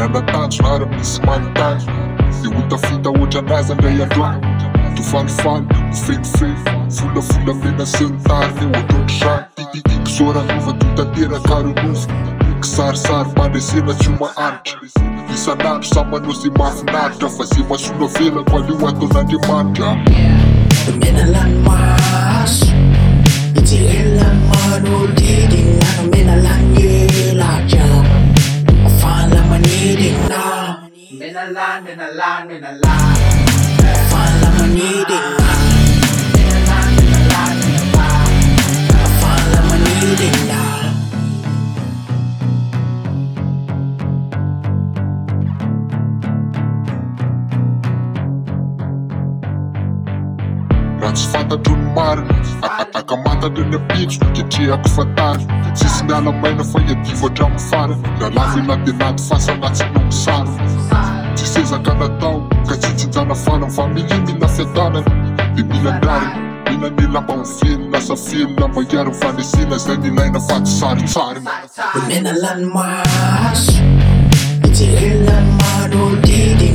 Mihinan-tany somary misy manontany. Dia ho tafita ohatranazy andray androany. Tofalifaly, hofenifeny, volavolamena sy ny tariny eo ataotry rano. Titiky soranova totanteraka ronova. Kisarisary mandresena tsy ho mahanitra. Isan'andro samy manao zay mahafinaritra, fa zay mahasoa velako aleo ataon'Andriamanitra. Mena lanomaso ijerelan'ny manodidina, mena lanelatra afahana manidina. Afahana manidina. Afahana manidina. Raha tsy fantatro ny marina, akamatatra ny apitso, ketrehako fantary. Tsisy miala maina fa iadivo hatramin'ny farany. Raha lafo inatenady fasana tsy no misara. Tsy sezaka natao, ka tsy tsinjana fana. Family mila fiadanana, dia mila andrarina. Mila ny lamba mively, lasa velona mahiary ny fanesina. Zay nilaina fa tsy saritsarina. Mena lanomaso ijerelan'ny manodidina.